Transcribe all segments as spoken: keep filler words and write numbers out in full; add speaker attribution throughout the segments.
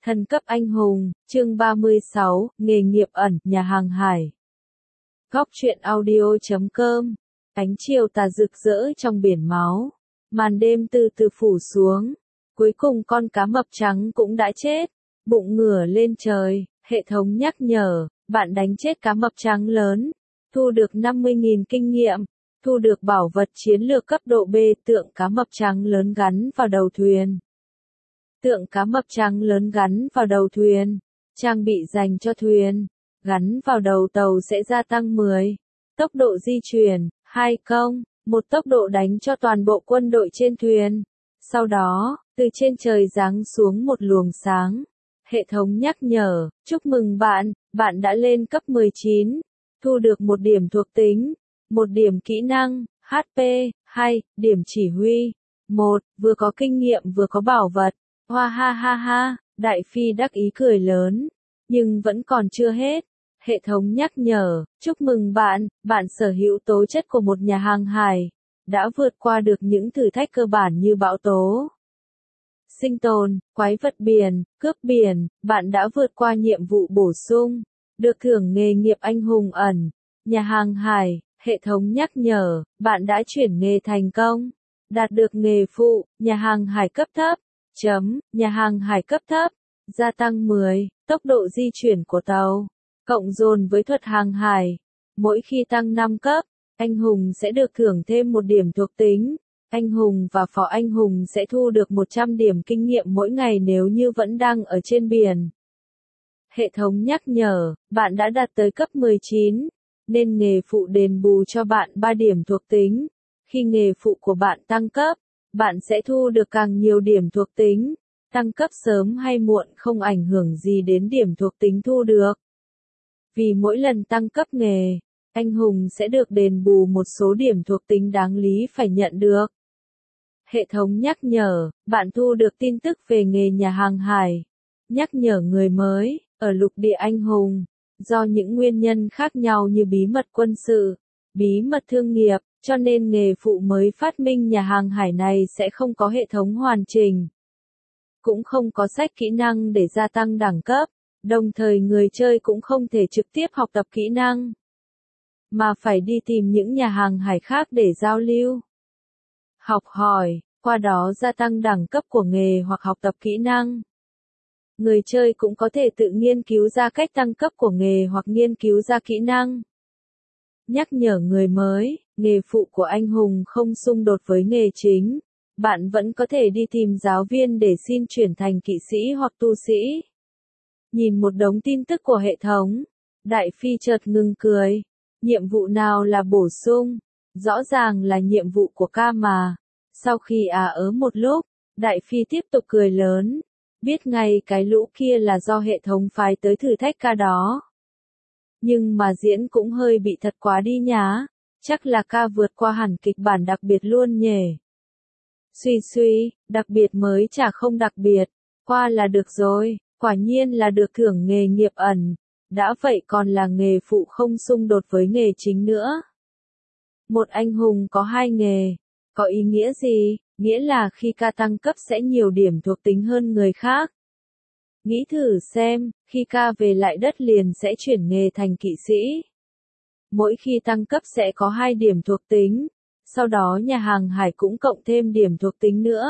Speaker 1: Thần cấp anh hùng, chương ba mươi sáu, nghề nghiệp ẩn, nhà hàng hải. Góc truyện audio chấm com. Ánh chiều tà rực rỡ trong biển máu. Màn đêm từ từ phủ xuống. Cuối cùng con cá mập trắng cũng đã chết. Bụng ngửa lên trời, hệ thống nhắc nhở, bạn đánh chết cá mập trắng lớn. Thu được năm mươi nghìn kinh nghiệm. Thu được bảo vật chiến lược cấp độ B, tượng cá mập trắng lớn gắn vào đầu thuyền. Tượng cá mập trắng lớn gắn vào đầu thuyền. Trang bị dành cho thuyền. Gắn vào đầu tàu sẽ gia tăng mười. Tốc độ di chuyển, hai công, một tốc độ đánh cho toàn bộ quân đội trên thuyền. Sau đó, từ trên trời giáng xuống một luồng sáng. Hệ thống nhắc nhở, chúc mừng bạn, bạn đã lên cấp mười chín. Thu được một điểm thuộc tính, một điểm kỹ năng, hát pê, hai, điểm chỉ huy, một, vừa có kinh nghiệm vừa có bảo vật. Hoa ha ha ha, Đại Phi đắc ý cười lớn. Nhưng vẫn còn chưa hết. Hệ thống nhắc nhở, chúc mừng bạn, bạn sở hữu tố chất của một nhà hàng hải. Đã vượt qua được những thử thách cơ bản như bão tố, sinh tồn, quái vật biển, cướp biển. Bạn đã vượt qua nhiệm vụ bổ sung. Được thưởng nghề nghiệp anh hùng ẩn, nhà hàng hải. Hệ thống nhắc nhở, bạn đã chuyển nghề thành công. Đạt được nghề phụ, nhà hàng hải cấp thấp. Chấm, nhà hàng hải cấp thấp, gia tăng mười, tốc độ di chuyển của tàu, cộng dồn với thuật hàng hải. Mỗi khi tăng năm cấp, anh hùng sẽ được thưởng thêm một điểm thuộc tính. Anh hùng và phó anh hùng sẽ thu được một trăm điểm kinh nghiệm mỗi ngày nếu như vẫn đang ở trên biển. Hệ thống nhắc nhở, bạn đã đạt tới cấp mười chín, nên nghề phụ đền bù cho bạn ba điểm thuộc tính. Khi nghề phụ của bạn tăng cấp, bạn sẽ thu được càng nhiều điểm thuộc tính. Tăng cấp sớm hay muộn không ảnh hưởng gì đến điểm thuộc tính thu được. Vì mỗi lần tăng cấp nghề, anh hùng sẽ được đền bù một số điểm thuộc tính đáng lý phải nhận được. Hệ thống nhắc nhở, bạn thu được tin tức về nghề nhà hàng hải. Nhắc nhở người mới, ở lục địa anh hùng, do những nguyên nhân khác nhau như bí mật quân sự, bí mật thương nghiệp, cho nên nghề phụ mới phát minh nhà hàng hải này sẽ không có hệ thống hoàn chỉnh. Cũng không có sách kỹ năng để gia tăng đẳng cấp, đồng thời người chơi cũng không thể trực tiếp học tập kỹ năng, mà phải đi tìm những nhà hàng hải khác để giao lưu, học hỏi, qua đó gia tăng đẳng cấp của nghề hoặc học tập kỹ năng. Người chơi cũng có thể tự nghiên cứu ra cách tăng cấp của nghề hoặc nghiên cứu ra kỹ năng. Nhắc nhở người mới, nghề phụ của anh hùng không xung đột với nghề chính. Bạn vẫn có thể đi tìm giáo viên để xin chuyển thành kỵ sĩ hoặc tu sĩ. Nhìn một đống tin tức của hệ thống, Đại Phi chợt ngừng cười. Nhiệm vụ nào là bổ sung? Rõ ràng là nhiệm vụ của ca mà. Sau khi à ớ một lúc, Đại Phi tiếp tục cười lớn. Biết ngay cái lũ kia là do hệ thống phái tới thử thách ca đó. Nhưng mà diễn cũng hơi bị thật quá đi nhá. Chắc là ca vượt qua hẳn kịch bản đặc biệt luôn nhỉ. Suy suy, đặc biệt mới chả không đặc biệt. Qua là được rồi, quả nhiên là được thưởng nghề nghiệp ẩn. Đã vậy còn là nghề phụ không xung đột với nghề chính nữa. Một anh hùng có hai nghề. Có ý nghĩa gì? Nghĩa là khi ca tăng cấp sẽ nhiều điểm thuộc tính hơn người khác. Nghĩ thử xem, khi ca về lại đất liền sẽ chuyển nghề thành kỵ sĩ. Mỗi khi tăng cấp sẽ có hai điểm thuộc tính, sau đó nhà hàng hải cũng cộng thêm điểm thuộc tính nữa.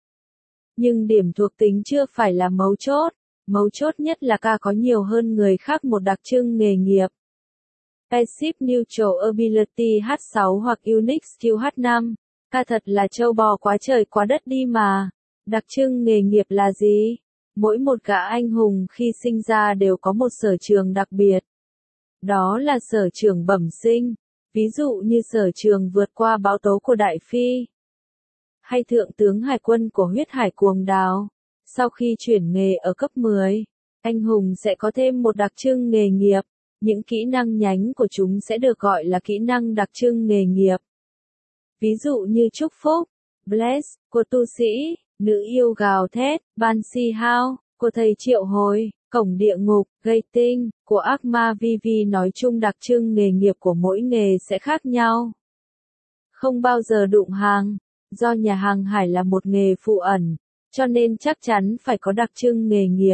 Speaker 1: Nhưng điểm thuộc tính chưa phải là mấu chốt, mấu chốt nhất là ca có nhiều hơn người khác một đặc trưng nghề nghiệp. Passive Neutral Ability H sáu hoặc Unique Skill H năm, ca thật là trâu bò quá trời quá đất đi mà. Đặc trưng nghề nghiệp là gì? Mỗi một gã anh hùng khi sinh ra đều có một sở trường đặc biệt. Đó là sở trường bẩm sinh, ví dụ như sở trường vượt qua bão tố của Đại Phi, hay thượng tướng hải quân của huyết hải cuồng đào. Sau khi chuyển nghề ở cấp mười, anh hùng sẽ có thêm một đặc trưng nghề nghiệp, những kỹ năng nhánh của chúng sẽ được gọi là kỹ năng đặc trưng nghề nghiệp. Ví dụ như chúc phúc, bless, của tu sĩ, nữ yêu gào thét, Banshee Howl, của thầy triệu hồi, cổng địa ngục, gây tinh, của ác ma vi vi. Nói chung đặc trưng nghề nghiệp của mỗi nghề sẽ khác nhau. Không bao giờ đụng hàng, do nhà hàng hải là một nghề phụ ẩn, cho nên chắc chắn phải có đặc trưng nghề nghiệp.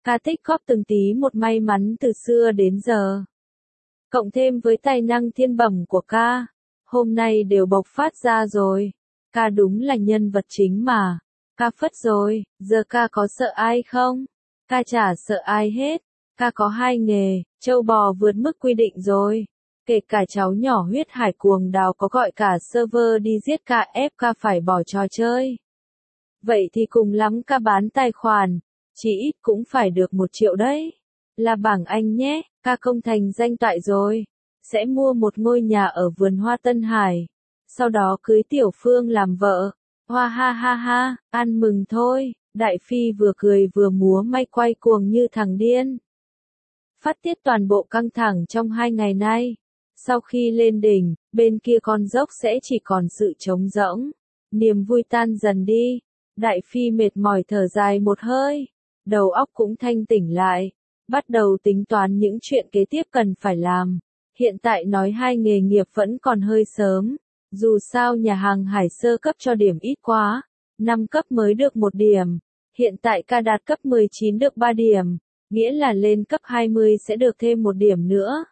Speaker 1: Ca tích góp từng tí một may mắn từ xưa đến giờ. Cộng thêm với tài năng thiên bẩm của ca, hôm nay đều bộc phát ra rồi. Ca đúng là nhân vật chính mà. Ca phất rồi, giờ ca có sợ ai không? Ca chả sợ ai hết. Ca có hai nghề, trâu bò vượt mức quy định rồi. Kể cả cháu nhỏ huyết hải cuồng đào có gọi cả server đi giết ca ép ca phải bỏ trò chơi. Vậy thì cùng lắm ca bán tài khoản, chỉ ít cũng phải được một triệu đấy. Là bảng Anh nhé, ca công thành danh toại rồi. Sẽ mua một ngôi nhà ở vườn hoa Tân Hải. Sau đó cưới Tiểu Phương làm vợ. Hoa ha ha ha, ăn mừng thôi. Đại Phi vừa cười vừa múa may quay cuồng như thằng điên. Phát tiết toàn bộ căng thẳng trong hai ngày nay. Sau khi lên đỉnh, bên kia con dốc sẽ chỉ còn sự trống rỗng. Niềm vui tan dần đi. Đại Phi mệt mỏi thở dài một hơi. Đầu óc cũng thanh tỉnh lại. Bắt đầu tính toán những chuyện kế tiếp cần phải làm. Hiện tại nói hai nghề nghiệp vẫn còn hơi sớm. Dù sao nhà hàng hải sơ cấp cho điểm ít quá. năm cấp mới được một điểm. Hiện tại ca đạt cấp mười chín được ba điểm. Nghĩa là lên cấp hai mươi sẽ được thêm một điểm nữa.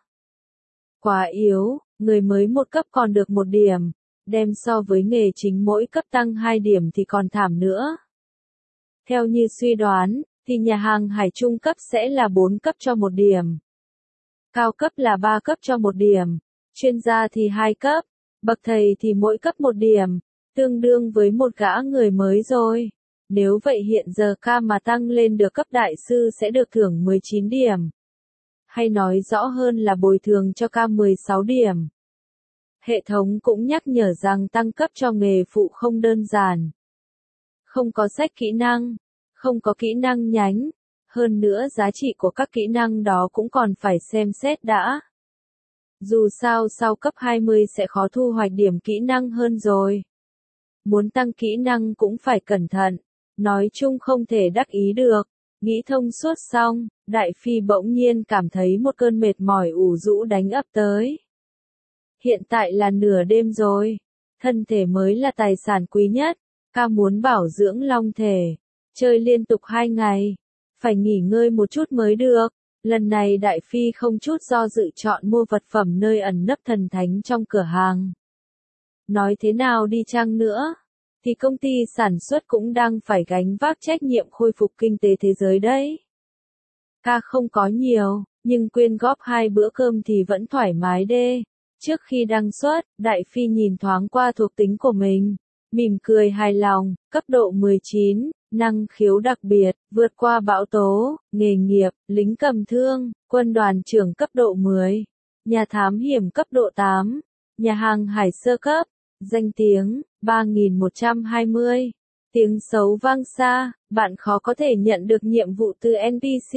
Speaker 1: Quá yếu, người mới một cấp còn được một điểm. Đem so với nghề chính mỗi cấp tăng hai điểm thì còn thảm nữa. Theo như suy đoán, thì nhà hàng hải trung cấp sẽ là bốn cấp cho một điểm. Cao cấp là ba cấp cho một điểm. Chuyên gia thì hai cấp. Bậc thầy thì mỗi cấp một điểm. Tương đương với một gã người mới rồi. Nếu vậy hiện giờ ca mà tăng lên được cấp đại sư sẽ được thưởng mười chín điểm. Hay nói rõ hơn là bồi thường cho ca mười sáu điểm. Hệ thống cũng nhắc nhở rằng tăng cấp cho nghề phụ không đơn giản. Không có sách kỹ năng, không có kỹ năng nhánh. Hơn nữa giá trị của các kỹ năng đó cũng còn phải xem xét đã. Dù sao sau cấp hai mươi sẽ khó thu hoạch điểm kỹ năng hơn rồi. Muốn tăng kỹ năng cũng phải cẩn thận. Nói chung không thể đắc ý được. Nghĩ thông suốt xong, Đại Phi bỗng nhiên cảm thấy một cơn mệt mỏi ủ rũ đánh ập tới. Hiện tại là nửa đêm rồi. Thân thể mới là tài sản quý nhất. Ca muốn bảo dưỡng long thể. Chơi liên tục hai ngày. Phải nghỉ ngơi một chút mới được. Lần này Đại Phi không chút do dự chọn mua vật phẩm nơi ẩn nấp thần thánh trong cửa hàng. Nói thế nào đi chăng nữa, thì công ty sản xuất cũng đang phải gánh vác trách nhiệm khôi phục kinh tế thế giới đấy. Ca không có nhiều, nhưng quyên góp hai bữa cơm thì vẫn thoải mái đê. Trước khi đăng xuất, Đại Phi nhìn thoáng qua thuộc tính của mình. Mỉm cười hài lòng, cấp độ mười chín, năng khiếu đặc biệt, vượt qua bão tố, nghề nghiệp, lính cầm thương, quân đoàn trưởng cấp độ mười, nhà thám hiểm cấp độ tám, nhà hàng hải sơ cấp, danh tiếng, ba nghìn một trăm hai mươi, tiếng xấu vang xa, bạn khó có thể nhận được nhiệm vụ từ en pê xê.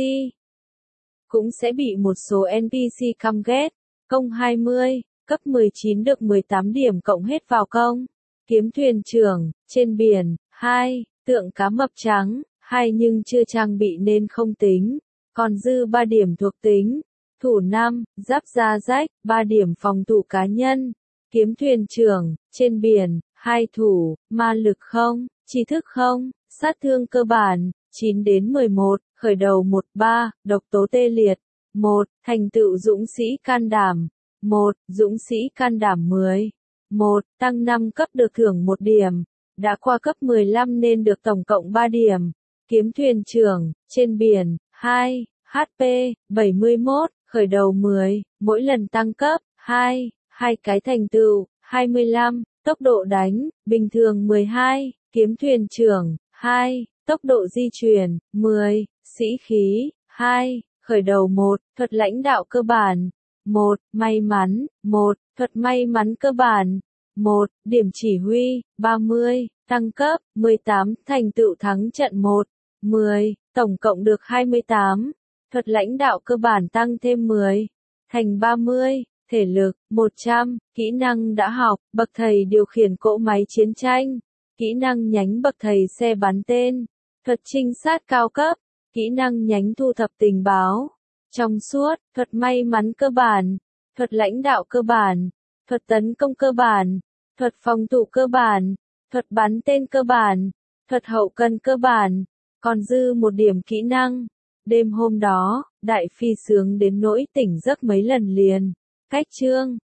Speaker 1: Cũng sẽ bị một số en pê xê căm ghét, công hai mươi, cấp mười chín được mười tám điểm cộng hết vào công. Kiếm thuyền trưởng, trên biển, hai, tượng cá mập trắng, hai nhưng chưa trang bị nên không tính, còn dư ba điểm thuộc tính, thủ năm, giáp da rách, ba điểm phòng thủ cá nhân, kiếm thuyền trưởng, trên biển, hai thủ, ma lực không, tri thức không, sát thương cơ bản, chín đến mười một, khởi đầu một ba, độc tố tê liệt, một, thành tựu dũng sĩ can đảm, một, dũng sĩ can đảm mười. một, tăng năm cấp được thưởng một điểm, đã qua cấp mười lăm nên được tổng cộng ba điểm, kiếm thuyền trưởng, trên biển, hai, hát pê, bảy mươi mốt, khởi đầu mười, mỗi lần tăng cấp, hai, hai cái thành tựu, hai mươi lăm, tốc độ đánh, bình thường mười hai, kiếm thuyền trưởng, hai, tốc độ di chuyển, mười, sĩ khí, hai, khởi đầu một, thuật lãnh đạo cơ bản, một, may mắn, một, thuật may mắn cơ bản, một, điểm chỉ huy, ba mươi, tăng cấp, mười tám, thành tựu thắng trận một, mười, tổng cộng được hai mươi tám, thuật lãnh đạo cơ bản tăng thêm mười, thành ba mươi, thể lực, một trăm, kỹ năng đã học, bậc thầy điều khiển cỗ máy chiến tranh, kỹ năng nhánh bậc thầy xe bắn tên, thuật trinh sát cao cấp, kỹ năng nhánh thu thập tình báo, trong suốt, thuật may mắn cơ bản, thuật lãnh đạo cơ bản, thuật tấn công cơ bản, thuật phòng thủ cơ bản, thuật bắn tên cơ bản, thuật hậu cần cơ bản, còn dư một điểm kỹ năng, Đêm hôm đó, Đại Phi sướng đến nỗi tỉnh giấc mấy lần liền. Cách chương